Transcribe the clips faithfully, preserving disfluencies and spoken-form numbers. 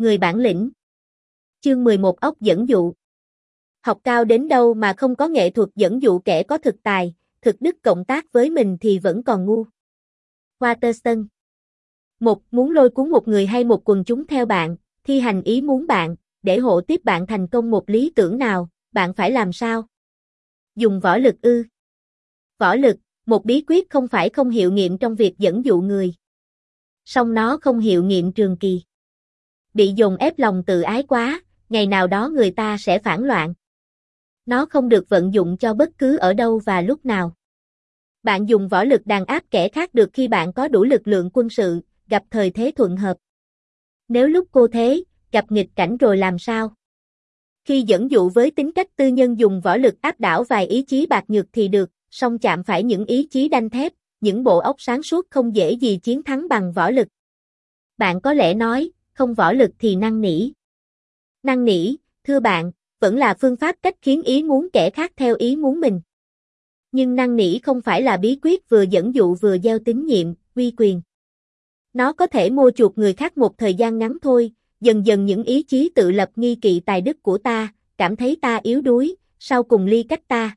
Người bản lĩnh. Chương mười một ốc dẫn dụ. Học cao đến đâu mà không có nghệ thuật dẫn dụ kẻ có thực tài, thực đức cộng tác với mình thì vẫn còn ngu. Waterston. Một. Muốn lôi cuốn một người hay một quần chúng theo bạn, thi hành ý muốn bạn, để hộ tiếp bạn thành công một lý tưởng nào, bạn phải làm sao? Dùng võ lực ư? Võ lực, một bí quyết không phải không hiệu nghiệm trong việc dẫn dụ người. Song nó không hiệu nghiệm trường kỳ. Bị dồn ép lòng tự ái quá, ngày nào đó người ta sẽ phản loạn. Nó không được vận dụng cho bất cứ ở đâu và lúc nào. Bạn dùng võ lực đàn áp kẻ khác được khi bạn có đủ lực lượng quân sự, gặp thời thế thuận hợp. Nếu lúc cô thế, gặp nghịch cảnh rồi làm sao? Khi dẫn dụ với tính cách tư nhân dùng võ lực áp đảo vài ý chí bạc nhược thì được, song chạm phải những ý chí đanh thép, những bộ óc sáng suốt không dễ gì chiến thắng bằng võ lực. Bạn có lẽ nói, không võ lực thì năn nỉ. Năn nỉ, thưa bạn, vẫn là phương pháp cách khiến ý muốn kẻ khác theo ý muốn mình. Nhưng năn nỉ không phải là bí quyết vừa dẫn dụ vừa gieo tín nhiệm, uy quyền. Nó có thể mua chuộc người khác một thời gian ngắn thôi, dần dần những ý chí tự lập nghi kỵ tài đức của ta, cảm thấy ta yếu đuối, sau cùng ly cách ta.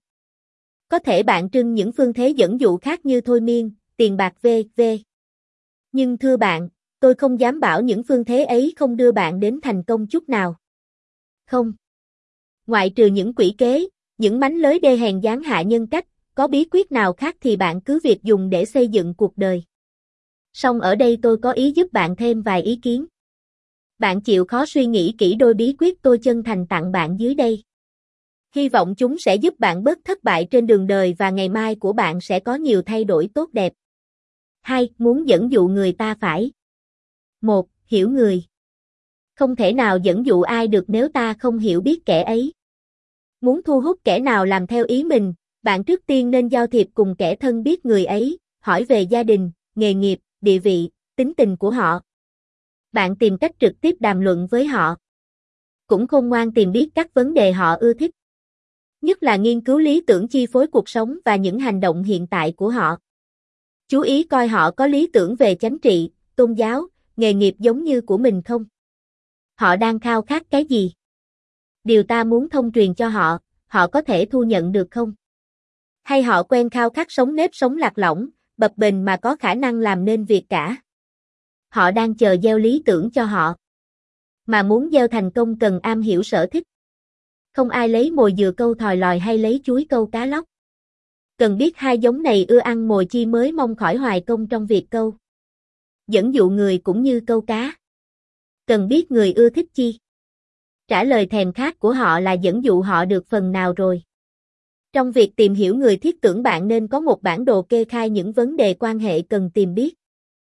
Có thể bạn trưng những phương thế dẫn dụ khác như thôi miên, tiền bạc vân vân. Nhưng thưa bạn, tôi không dám bảo những phương thế ấy không đưa bạn đến thành công chút nào. Không. Ngoại trừ những quỷ kế, những mánh lới đê hèn giáng hạ nhân cách, có bí quyết nào khác thì bạn cứ việc dùng để xây dựng cuộc đời. Song ở đây tôi có ý giúp bạn thêm vài ý kiến. Bạn chịu khó suy nghĩ kỹ đôi bí quyết tôi chân thành tặng bạn dưới đây. Hy vọng chúng sẽ giúp bạn bớt thất bại trên đường đời và ngày mai của bạn sẽ có nhiều thay đổi tốt đẹp. hai. Muốn dẫn dụ người ta phải. một. Hiểu người. Không thể nào dẫn dụ ai được nếu ta không hiểu biết kẻ ấy. Muốn thu hút kẻ nào làm theo ý mình, bạn trước tiên nên giao thiệp cùng kẻ thân biết người ấy, hỏi về gia đình, nghề nghiệp, địa vị, tính tình của họ. Bạn tìm cách trực tiếp đàm luận với họ. Cũng khôn ngoan tìm biết các vấn đề họ ưa thích. Nhất là nghiên cứu lý tưởng chi phối cuộc sống và những hành động hiện tại của họ. Chú ý coi họ có lý tưởng về chính trị, tôn giáo, nghề nghiệp giống như của mình không? Họ đang khao khát cái gì? Điều ta muốn thông truyền cho họ, họ có thể thu nhận được không? Hay họ quen khao khát sống nếp sống lạc lõng, bập bềnh mà có khả năng làm nên việc cả? Họ đang chờ gieo lý tưởng cho họ. Mà muốn gieo thành công cần am hiểu sở thích. Không ai lấy mồi dừa câu thòi lòi hay lấy chuối câu cá lóc. Cần biết hai giống này ưa ăn mồi chi mới mong khỏi hoài công trong việc câu. Dẫn dụ người cũng như câu cá. Cần biết người ưa thích chi. Trả lời thèm khát của họ là dẫn dụ họ được phần nào rồi. Trong việc tìm hiểu người thiết tưởng bạn nên có một bản đồ kê khai những vấn đề quan hệ cần tìm biết.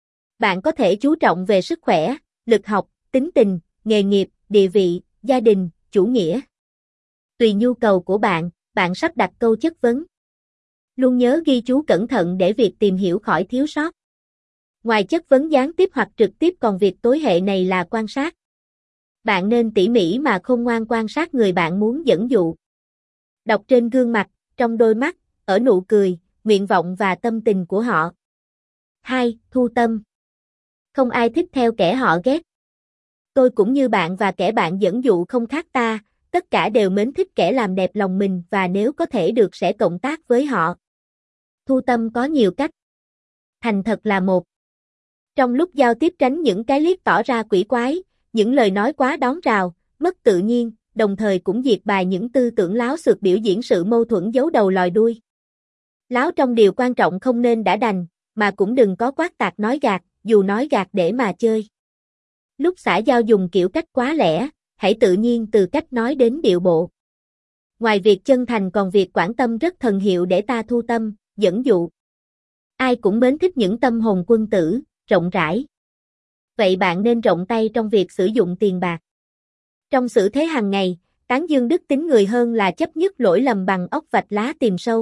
Bạn có thể chú trọng về sức khỏe, lực học, tính tình, nghề nghiệp, địa vị, gia đình, chủ nghĩa. Tùy nhu cầu của bạn, bạn sắp đặt câu chất vấn. Luôn nhớ ghi chú cẩn thận để việc tìm hiểu khỏi thiếu sót. Ngoài chất vấn gián tiếp hoặc trực tiếp còn việc tối hệ này là quan sát. Bạn nên tỉ mỉ mà khôn ngoan quan sát người bạn muốn dẫn dụ. Đọc trên gương mặt, trong đôi mắt, ở nụ cười, nguyện vọng và tâm tình của họ. hai. Thu tâm. Không ai thích theo kẻ họ ghét. Tôi cũng như bạn và kẻ bạn dẫn dụ không khác ta, tất cả đều mến thích kẻ làm đẹp lòng mình và nếu có thể được sẽ cộng tác với họ. Thu tâm có nhiều cách. Thành thật là một. Trong lúc giao tiếp tránh những cái liếc tỏ ra quỷ quái, những lời nói quá đón rào, mất tự nhiên, đồng thời cũng diệt bài những tư tưởng láo xược biểu diễn sự mâu thuẫn giấu đầu lòi đuôi. Láo trong điều quan trọng không nên đã đành, mà cũng đừng có quát tạc nói gạt, dù nói gạt để mà chơi. Lúc xã giao dùng kiểu cách quá lẻ, hãy tự nhiên từ cách nói đến điệu bộ. Ngoài việc chân thành còn việc quản tâm rất thần hiệu để ta thu tâm, dẫn dụ. Ai cũng mến thích những tâm hồn quân tử, rộng rãi. Vậy bạn nên rộng tay trong việc sử dụng tiền bạc. Trong xử thế hàng ngày, tán dương đức tính người hơn là chấp nhất lỗi lầm bằng óc vạch lá tìm sâu.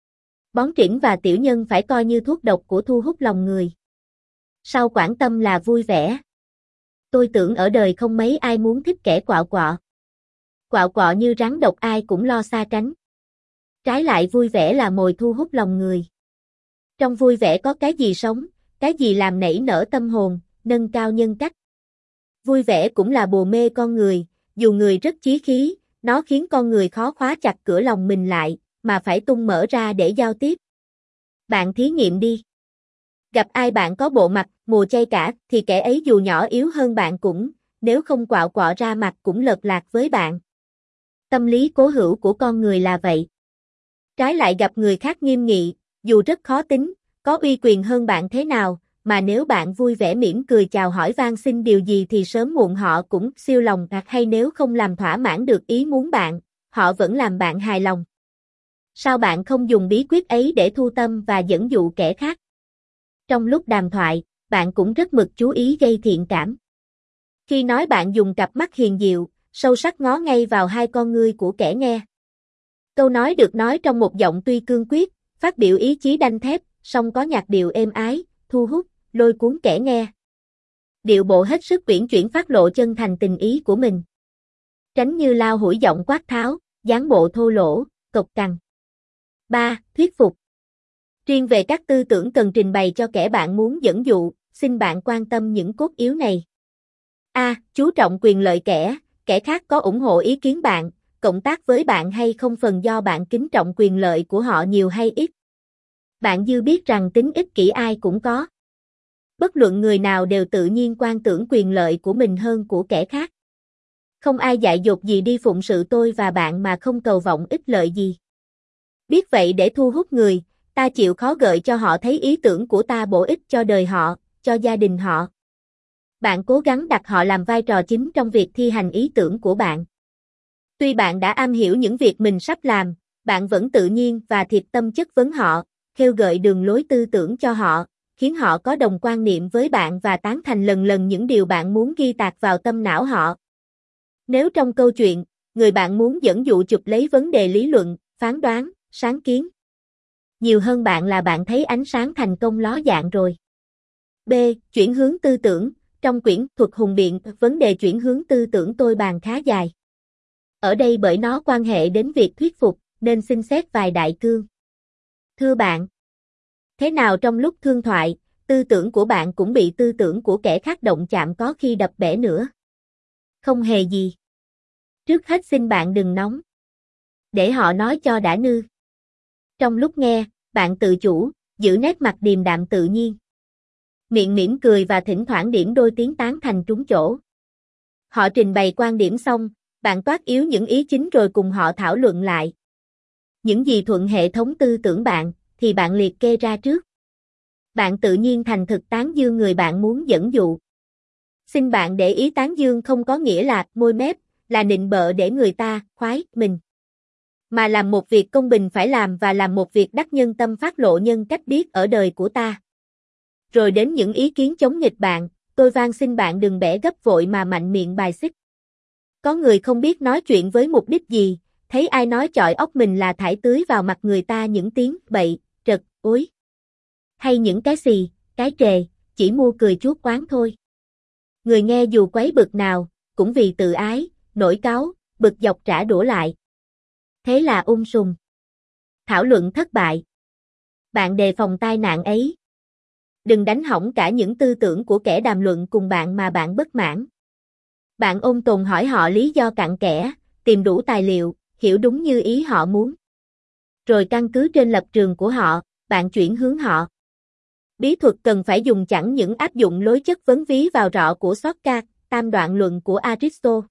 Bón trĩn và tiểu nhân phải coi như thuốc độc của thu hút lòng người. Sau quản tâm là vui vẻ. Tôi tưởng ở đời không mấy ai muốn thích kẻ quạo quọ. Quạo quọ như rắn độc ai cũng lo xa tránh. Trái lại vui vẻ là mồi thu hút lòng người. Trong vui vẻ có cái gì sống, cái gì làm nảy nở tâm hồn, nâng cao nhân cách. Vui vẻ cũng là bồ mê con người, dù người rất chí khí, nó khiến con người khó khóa chặt cửa lòng mình lại, mà phải tung mở ra để giao tiếp. Bạn thí nghiệm đi. Gặp ai bạn có bộ mặt mùa chay cả, thì kẻ ấy dù nhỏ yếu hơn bạn cũng, nếu không quạo quọ ra mặt cũng lật lạc với bạn. Tâm lý cố hữu của con người là vậy. Trái lại gặp người khác nghiêm nghị, dù rất khó tính, có uy quyền hơn bạn thế nào, mà nếu bạn vui vẻ mỉm cười chào hỏi van xin điều gì thì sớm muộn họ cũng siêu lòng, hoặc hay nếu không làm thỏa mãn được ý muốn bạn, họ vẫn làm bạn hài lòng. Sao bạn không dùng bí quyết ấy để thu tâm và dẫn dụ kẻ khác? Trong lúc đàm thoại, bạn cũng rất mực chú ý gây thiện cảm. Khi nói bạn dùng cặp mắt hiền diệu, sâu sắc ngó ngay vào hai con ngươi của kẻ nghe. Câu nói được nói trong một giọng tuy cương quyết, phát biểu ý chí đanh thép, song có nhạc điệu êm ái, thu hút, lôi cuốn kẻ nghe. Điệu bộ hết sức uyển chuyển phát lộ chân thành tình ý của mình. Tránh như lao hủi giọng quát tháo, dáng bộ thô lỗ, cộc cằn. ba. Thuyết phục. Riêng về các tư tưởng cần trình bày cho kẻ bạn muốn dẫn dụ, xin bạn quan tâm những cốt yếu này. A. Chú trọng quyền lợi kẻ, kẻ khác có ủng hộ ý kiến bạn, cộng tác với bạn hay không phần do bạn kính trọng quyền lợi của họ nhiều hay ít. Bạn dư biết rằng tính ích kỷ ai cũng có. Bất luận người nào đều tự nhiên quan tưởng quyền lợi của mình hơn của kẻ khác. Không ai dại dột gì đi phụng sự tôi và bạn mà không cầu vọng ích lợi gì. Biết vậy để thu hút người, ta chịu khó gợi cho họ thấy ý tưởng của ta bổ ích cho đời họ, cho gia đình họ. Bạn cố gắng đặt họ làm vai trò chính trong việc thi hành ý tưởng của bạn. Tuy bạn đã am hiểu những việc mình sắp làm, bạn vẫn tự nhiên và thiệt tâm chất vấn họ, khêu gợi đường lối tư tưởng cho họ, khiến họ có đồng quan niệm với bạn và tán thành lần lần những điều bạn muốn ghi tạc vào tâm não họ. Nếu trong câu chuyện, người bạn muốn dẫn dụ chụp lấy vấn đề lý luận, phán đoán, sáng kiến. Nhiều hơn bạn là bạn thấy ánh sáng thành công ló dạng rồi. B. Chuyển hướng tư tưởng. Trong quyển Thuật hùng biện, vấn đề chuyển hướng tư tưởng tôi bàn khá dài. Ở đây bởi nó quan hệ đến việc thuyết phục, nên xin xét vài đại cương. Thưa bạn, thế nào trong lúc thương thoại, tư tưởng của bạn cũng bị tư tưởng của kẻ khác động chạm có khi đập bể nữa? Không hề gì. Trước hết xin bạn đừng nóng. Để họ nói cho đã nư. Trong lúc nghe, bạn tự chủ, giữ nét mặt điềm đạm tự nhiên. Miệng mỉm cười và thỉnh thoảng điểm đôi tiếng tán thành trúng chỗ. Họ trình bày quan điểm xong, bạn toát yếu những ý chính rồi cùng họ thảo luận lại. Những gì thuận hệ thống tư tưởng bạn, thì bạn liệt kê ra trước. Bạn tự nhiên thành thực tán dương người bạn muốn dẫn dụ. Xin bạn để ý tán dương không có nghĩa là môi mép, là nịnh bợ để người ta khoái mình. Mà làm một việc công bình phải làm và làm một việc đắc nhân tâm phát lộ nhân cách biết ở đời của ta. Rồi đến những ý kiến chống nghịch bạn, tôi van xin bạn đừng bẻ gấp vội mà mạnh miệng bài xích. Có người không biết nói chuyện với mục đích gì, thấy ai nói chọi óc mình là thải tưới vào mặt người ta những tiếng bậy, trật, ối. Hay những cái xì, cái trề, chỉ mua cười chuốt oán thôi. Người nghe dù quấy bực nào, cũng vì tự ái, nổi cáu, bực dọc trả đũa lại. Thế là ung sùm. Thảo luận thất bại. Bạn đề phòng tai nạn ấy. Đừng đánh hỏng cả những tư tưởng của kẻ đàm luận cùng bạn mà bạn bất mãn. Bạn ôn tồn hỏi họ lý do cặn kẽ, tìm đủ tài liệu, hiểu đúng như ý họ muốn. Rồi căn cứ trên lập trường của họ, bạn chuyển hướng họ. Bí thuật cần phải dùng chẳng những áp dụng lối chất vấn ví vào rọ của Sócrates, tam đoạn luận của Aristotle,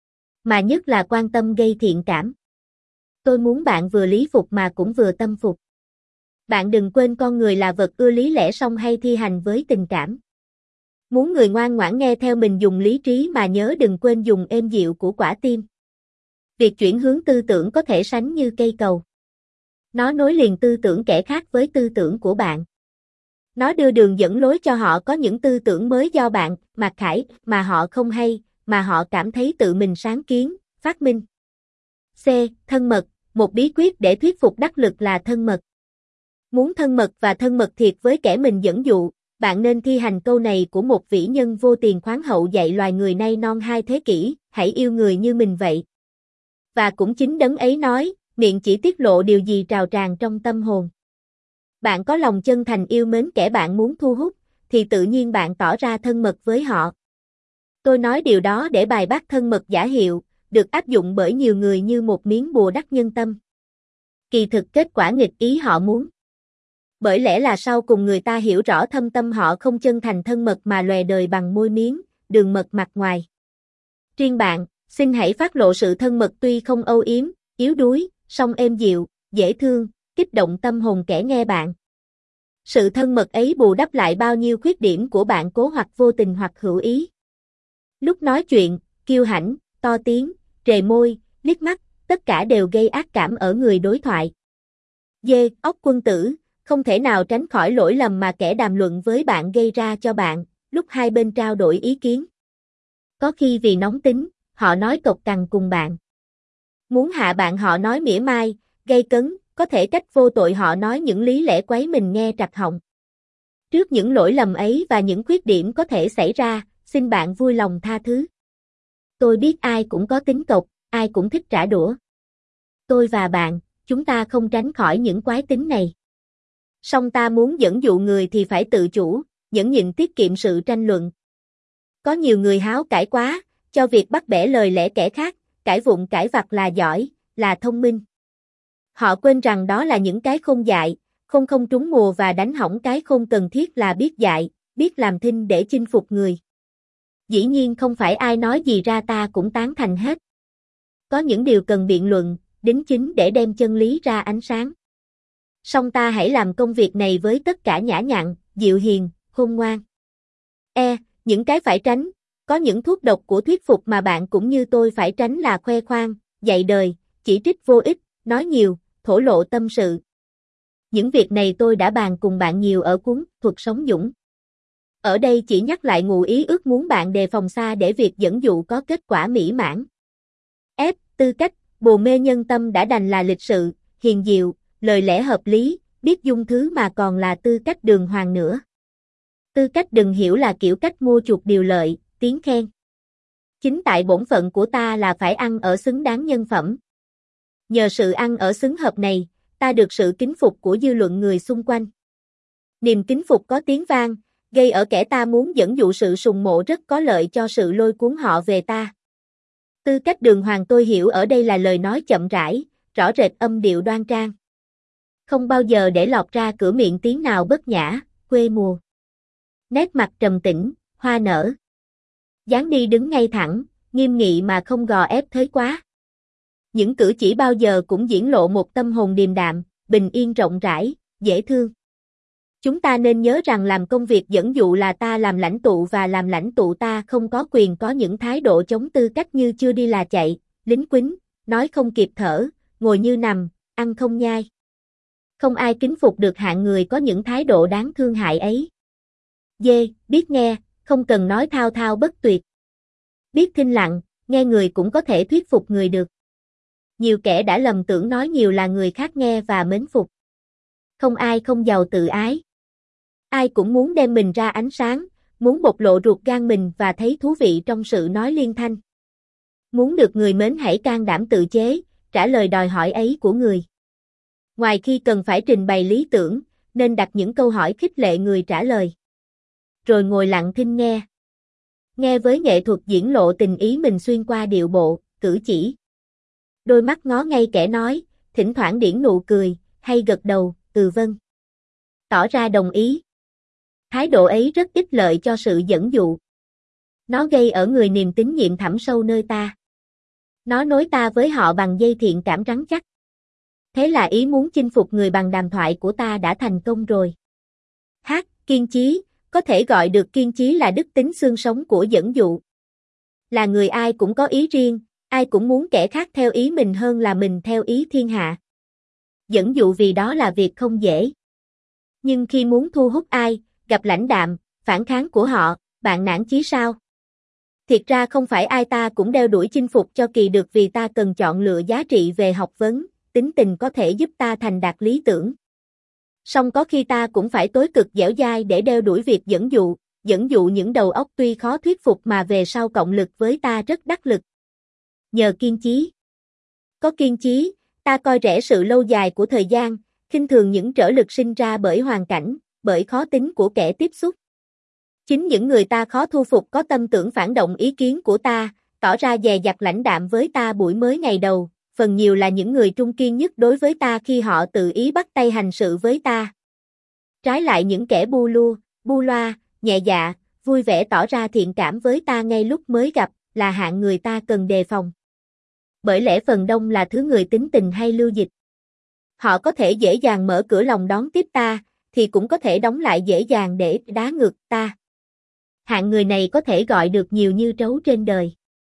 mà nhất là quan tâm gây thiện cảm. Tôi muốn bạn vừa lý phục mà cũng vừa tâm phục. Bạn đừng quên con người là vật ưa lý lẽ song hay thi hành với tình cảm. Muốn người ngoan ngoãn nghe theo mình dùng lý trí mà nhớ đừng quên dùng êm dịu của quả tim. Việc chuyển hướng tư tưởng có thể sánh như cây cầu. Nó nối liền tư tưởng kẻ khác với tư tưởng của bạn. Nó đưa đường dẫn lối cho họ có những tư tưởng mới do bạn mặc khải mà họ không hay, mà họ cảm thấy tự mình sáng kiến, phát minh. C. Thân mật. Một bí quyết để thuyết phục đắc lực là thân mật. Muốn thân mật và thân mật thiệt với kẻ mình dẫn dụ, bạn nên thi hành câu này của một vĩ nhân vô tiền khoáng hậu dạy loài người nay non hai thế kỷ, hãy yêu người như mình vậy. Và cũng chính đấng ấy nói, miệng chỉ tiết lộ điều gì trào tràn trong tâm hồn. Bạn có lòng chân thành yêu mến kẻ bạn muốn thu hút, thì tự nhiên bạn tỏ ra thân mật với họ. Tôi nói điều đó để bài bác thân mật giả hiệu, được áp dụng bởi nhiều người như một miếng bùa đắc nhân tâm. Kỳ thực kết quả nghịch ý họ muốn. Bởi lẽ là sau cùng người ta hiểu rõ thâm tâm họ không chân thành thân mật mà lòe đời bằng môi miếng, đường mật mặt ngoài. Riêng bạn, xin hãy phát lộ sự thân mật tuy không âu yếm, yếu đuối, song êm dịu, dễ thương, kích động tâm hồn kẻ nghe bạn. Sự thân mật ấy bù đắp lại bao nhiêu khuyết điểm của bạn cố hoặc vô tình hoặc hữu ý. Lúc nói chuyện, kiêu hãnh, to tiếng, rề môi, liếc mắt, tất cả đều gây ác cảm ở người đối thoại. Dê, ốc quân tử, không thể nào tránh khỏi lỗi lầm mà kẻ đàm luận với bạn gây ra cho bạn, lúc hai bên trao đổi ý kiến. Có khi vì nóng tính, họ nói cộc cằn cùng bạn. Muốn hạ bạn họ nói mỉa mai, gây cấn, có thể cách vô tội họ nói những lý lẽ quấy mình nghe trặc họng. Trước những lỗi lầm ấy và những khuyết điểm có thể xảy ra, xin bạn vui lòng tha thứ. Tôi biết ai cũng có tính cộc, ai cũng thích trả đũa. Tôi và bạn, chúng ta không tránh khỏi những quái tính này. Song ta muốn dẫn dụ người thì phải tự chủ, nhẫn nhịn tiết kiệm sự tranh luận. Có nhiều người háo cãi quá, cho việc bắt bẻ lời lẽ kẻ khác, cãi vụng cãi vặt là giỏi, là thông minh. Họ quên rằng đó là những cái khôn dại, khôn không trúng mùa và đánh hỏng cái khôn cần thiết là biết dạy, biết làm thinh để chinh phục người. Dĩ nhiên không phải ai nói gì ra ta cũng tán thành hết. Có những điều cần biện luận, đính chính để đem chân lý ra ánh sáng. Song ta hãy làm công việc này với tất cả nhã nhặn, dịu hiền, khôn ngoan. E, những cái phải tránh, có những thuốc độc của thuyết phục mà bạn cũng như tôi phải tránh là khoe khoang, dạy đời, chỉ trích vô ích, nói nhiều, thổ lộ tâm sự. Những việc này tôi đã bàn cùng bạn nhiều ở cuốn Thuật Sống Dũng. Ở đây chỉ nhắc lại ngụ ý ước muốn bạn đề phòng xa để việc dẫn dụ có kết quả mỹ mãn. F. Tư cách, bồ mê nhân tâm đã đành là lịch sự, hiền diệu, lời lẽ hợp lý, biết dung thứ mà còn là tư cách đường hoàng nữa. Tư cách đừng hiểu là kiểu cách mua chuộc điều lợi, tiếng khen. Chính tại bổn phận của ta là phải ăn ở xứng đáng nhân phẩm. Nhờ sự ăn ở xứng hợp này, ta được sự kính phục của dư luận người xung quanh. Niềm kính phục có tiếng vang, gây ở kẻ ta muốn dẫn dụ sự sùng mộ rất có lợi cho sự lôi cuốn họ về ta. Tư cách đường hoàng tôi hiểu ở đây là lời nói chậm rãi, rõ rệt âm điệu đoan trang. Không bao giờ để lọt ra cửa miệng tiếng nào bất nhã, quê mùa. Nét mặt trầm tĩnh, hoa nở. Dáng đi đứng ngay thẳng, nghiêm nghị mà không gò ép thới quá. Những cử chỉ bao giờ cũng diễn lộ một tâm hồn điềm đạm, bình yên rộng rãi, dễ thương. Chúng ta nên nhớ rằng làm công việc dẫn dụ là ta làm lãnh tụ và làm lãnh tụ ta không có quyền có những thái độ chống tư cách như chưa đi là chạy, lính quýnh, nói không kịp thở, ngồi như nằm, ăn không nhai. Không ai kính phục được hạng người có những thái độ đáng thương hại ấy. Dê, biết nghe, không cần nói thao thao bất tuyệt. Biết thinh lặng, nghe người cũng có thể thuyết phục người được. Nhiều kẻ đã lầm tưởng nói nhiều là người khác nghe và mến phục. Không ai không giàu tự ái. Ai cũng muốn đem mình ra ánh sáng, muốn bộc lộ ruột gan mình và thấy thú vị trong sự nói liên thanh. Muốn được người mến hãy can đảm tự chế, trả lời đòi hỏi ấy của người. Ngoài khi cần phải trình bày lý tưởng, nên đặt những câu hỏi khích lệ người trả lời. Rồi ngồi lặng thinh nghe. Nghe với nghệ thuật diễn lộ tình ý mình xuyên qua điệu bộ, cử chỉ. Đôi mắt ngó ngay kẻ nói, thỉnh thoảng điển nụ cười, hay gật đầu, ừ vâng. Tỏ ra đồng ý. Thái độ ấy rất ích lợi cho sự dẫn dụ. Nó gây ở người niềm tín nhiệm thẳm sâu nơi ta. Nó nối ta với họ bằng dây thiện cảm rắn chắc. Thế là ý muốn chinh phục người bằng đàm thoại của ta đã thành công rồi. H. Kiên chí, có thể gọi được kiên chí là đức tính xương sống của dẫn dụ. Là người ai cũng có ý riêng, ai cũng muốn kẻ khác theo ý mình hơn là mình theo ý thiên hạ. Dẫn dụ vì đó là việc không dễ. Nhưng khi muốn thu hút ai, gặp lãnh đạm, phản kháng của họ, bạn nản chí sao? Thiệt ra không phải ai ta cũng đeo đuổi chinh phục cho kỳ được vì ta cần chọn lựa giá trị về học vấn, tính tình có thể giúp ta thành đạt lý tưởng. Song có khi ta cũng phải tối cực dẻo dai để đeo đuổi việc dẫn dụ, dẫn dụ những đầu óc tuy khó thuyết phục mà về sau cộng lực với ta rất đắc lực. Nhờ kiên chí. Có kiên chí, ta coi rẻ sự lâu dài của thời gian, khinh thường những trở lực sinh ra bởi hoàn cảnh, bởi khó tính của kẻ tiếp xúc. Chính những người ta khó thu phục có tâm tưởng phản động ý kiến của ta, tỏ ra dè dặt lãnh đạm với ta buổi mới ngày đầu, phần nhiều là những người trung kiên nhất đối với ta khi họ tự ý bắt tay hành sự với ta. Trái lại những kẻ bu lua, bu loa, nhẹ dạ, vui vẻ tỏ ra thiện cảm với ta ngay lúc mới gặp, là hạng người ta cần đề phòng. Bởi lẽ phần đông là thứ người tính tình hay lưu dịch. Họ có thể dễ dàng mở cửa lòng đón tiếp ta, thì cũng có thể đóng lại dễ dàng để đá ngược ta. Hạng người này có thể gọi được nhiều như trấu trên đời.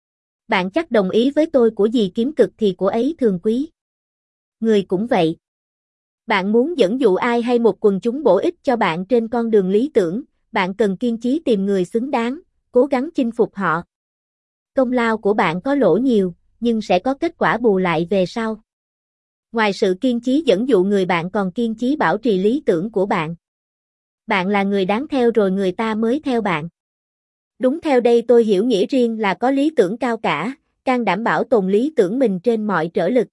Bạn chắc đồng ý với tôi, của gì kiếm cực thì của ấy thường quý. Người cũng vậy. Bạn muốn dẫn dụ ai hay một quần chúng bổ ích cho bạn trên con đường lý tưởng, bạn cần kiên trì tìm người xứng đáng, cố gắng chinh phục họ. Công lao của bạn có lỗ nhiều, nhưng sẽ có kết quả bù lại về sau. Ngoài sự kiên trì dẫn dụ người, bạn còn kiên trì bảo trì lý tưởng của bạn. Bạn là người đáng theo rồi người ta mới theo bạn. Đúng, theo đây tôi hiểu nghĩa riêng là có lý tưởng cao cả, can đảm bảo tồn lý tưởng mình trên mọi trở lực.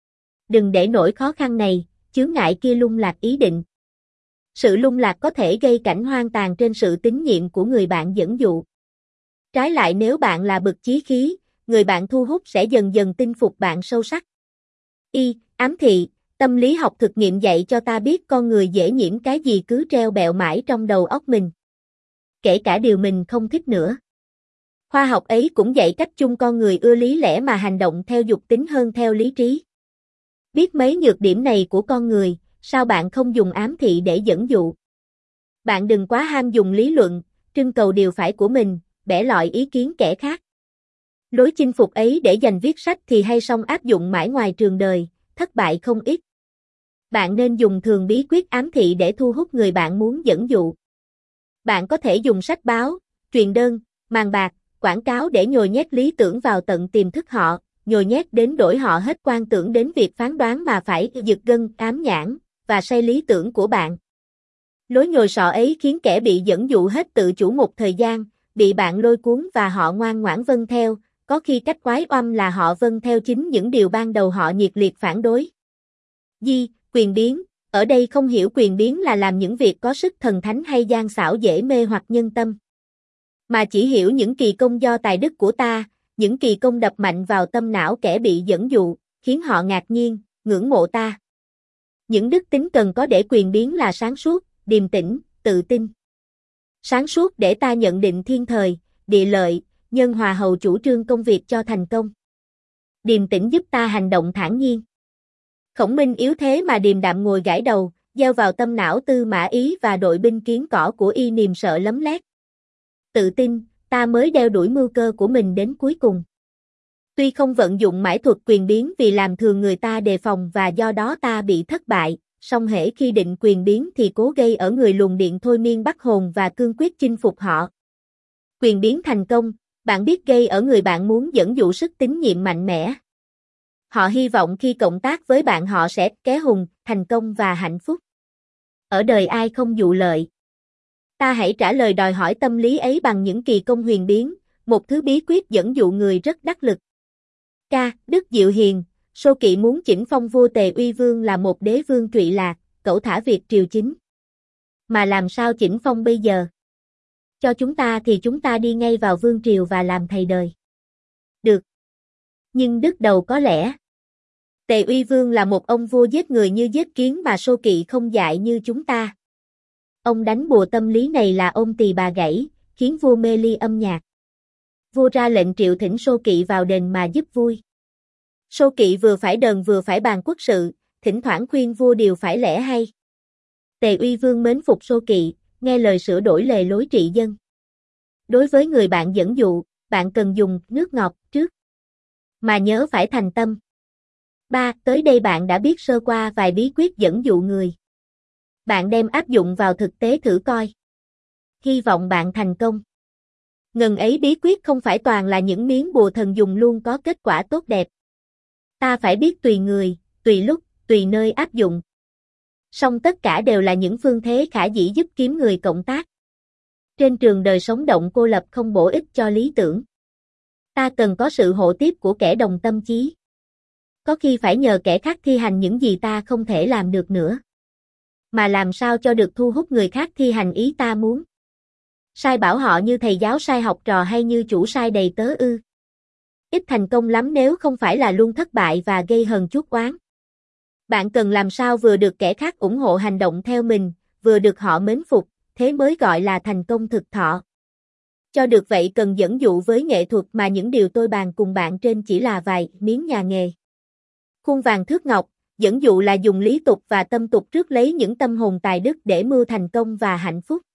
Đừng để nỗi khó khăn này, chướng ngại kia lung lạc ý định. Sự lung lạc có thể gây cảnh hoang tàn trên sự tín nhiệm của người bạn dẫn dụ. Trái lại nếu bạn là bậc chí khí, người bạn thu hút sẽ dần dần tin phục bạn sâu sắc. Y, ám thị, tâm lý học thực nghiệm dạy cho ta biết con người dễ nhiễm cái gì cứ treo bẹo mãi trong đầu óc mình. Kể cả điều mình không thích nữa. Khoa học ấy cũng dạy cách chung con người ưa lý lẽ mà hành động theo dục tính hơn theo lý trí. Biết mấy nhược điểm này của con người, sao bạn không dùng ám thị để dẫn dụ? Bạn đừng quá ham dùng lý luận, trưng cầu điều phải của mình, bẻ lọi ý kiến kẻ khác. Lối chinh phục ấy để dành viết sách thì hay song áp dụng mãi ngoài trường đời, thất bại không ít. Bạn nên dùng thường bí quyết ám thị để thu hút người bạn muốn dẫn dụ. Bạn có thể dùng sách báo, truyền đơn, màn bạc, quảng cáo để nhồi nhét lý tưởng vào tận tiềm thức họ, nhồi nhét đến đổi họ hết quan tưởng đến việc phán đoán mà phải giật gân, ám nhãn, và say lý tưởng của bạn. Lối nhồi sọ ấy khiến kẻ bị dẫn dụ hết tự chủ một thời gian, bị bạn lôi cuốn và họ ngoan ngoãn vâng theo, có khi cách quái oăm là họ vâng theo chính những điều ban đầu họ nhiệt liệt phản đối. Di, quyền biến, ở đây không hiểu quyền biến là làm những việc có sức thần thánh hay gian xảo dễ mê hoặc nhân tâm. Mà chỉ hiểu những kỳ công do tài đức của ta, những kỳ công đập mạnh vào tâm não kẻ bị dẫn dụ, khiến họ ngạc nhiên, ngưỡng mộ ta. Những đức tính cần có để quyền biến là sáng suốt, điềm tĩnh, tự tin. Sáng suốt để ta nhận định thiên thời, địa lợi, nhân hòa hầu chủ trương công việc cho thành công. Điềm tĩnh giúp ta hành động thản nhiên. Khổng Minh yếu thế mà điềm đạm ngồi gãi đầu, gieo vào tâm não Tư Mã Ý và đội binh kiến cỏ của y niềm sợ lấm lét. Tự tin, ta mới đeo đuổi mưu cơ của mình đến cuối cùng. Tuy không vận dụng mãi thuật quyền biến vì làm thường người ta đề phòng và do đó ta bị thất bại, song hễ khi định quyền biến thì cố gây ở người luồng điện thôi miên bắt hồn và cương quyết chinh phục họ. Quyền biến thành công, bạn biết gây ở người bạn muốn dẫn dụ sức tín nhiệm mạnh mẽ. Họ hy vọng khi cộng tác với bạn họ sẽ ké hùng, thành công và hạnh phúc. Ở đời ai không dụ lợi? Ta hãy trả lời đòi hỏi tâm lý ấy bằng những kỳ công huyền biến, một thứ bí quyết dẫn dụ người rất đắc lực. K. Đức Diệu Hiền, Sô Kỵ muốn chỉnh phong vua Tề Uy Vương là một đế vương trụy lạc, cẩu thả việc triều chính. Mà làm sao chỉnh phong bây giờ? Cho chúng ta thì chúng ta đi ngay vào vương triều và làm thầy đời. Được. Nhưng đứt đầu có lẽ. Tề Uy Vương là một ông vua giết người như giết kiến mà Sô Kỵ không dại như chúng ta. Ông đánh bùa tâm lý này là ôm tỳ bà gãy, khiến vua mê ly âm nhạc. Vua ra lệnh triệu thỉnh Sô Kỵ vào đền mà giúp vui. Sô Kỵ vừa phải đờn vừa phải bàn quốc sự, thỉnh thoảng khuyên vua điều phải lẽ hay. Tề Uy Vương mến phục Sô Kỵ, nghe lời sửa đổi lề lối trị dân. Đối với người bạn dẫn dụ, bạn cần dùng nước ngọt trước. Mà nhớ phải thành tâm. ba. Tới đây bạn đã biết sơ qua vài bí quyết dẫn dụ người. Bạn đem áp dụng vào thực tế thử coi. Hy vọng bạn thành công. Ngần ấy bí quyết không phải toàn là những miếng bùa thần dùng luôn có kết quả tốt đẹp. Ta phải biết tùy người, tùy lúc, tùy nơi áp dụng. Song tất cả đều là những phương thế khả dĩ giúp kiếm người cộng tác. Trên trường đời sống động cô lập không bổ ích cho lý tưởng. Ta cần có sự hộ tiếp của kẻ đồng tâm chí. Có khi phải nhờ kẻ khác thi hành những gì ta không thể làm được nữa. Mà làm sao cho được thu hút người khác thi hành ý ta muốn. Sai bảo họ như thầy giáo sai học trò hay như chủ sai đầy tớ ư? Ít thành công lắm nếu không phải là luôn thất bại và gây hờn chuốc oán. Bạn cần làm sao vừa được kẻ khác ủng hộ hành động theo mình, vừa được họ mến phục, thế mới gọi là thành công thực thọ. Cho được vậy cần dẫn dụ với nghệ thuật mà những điều tôi bàn cùng bạn trên chỉ là vài miếng nhà nghề. Khuôn vàng thước ngọc, dẫn dụ là dùng lý tục và tâm tục rước lấy những tâm hồn tài đức để mưu thành công và hạnh phúc.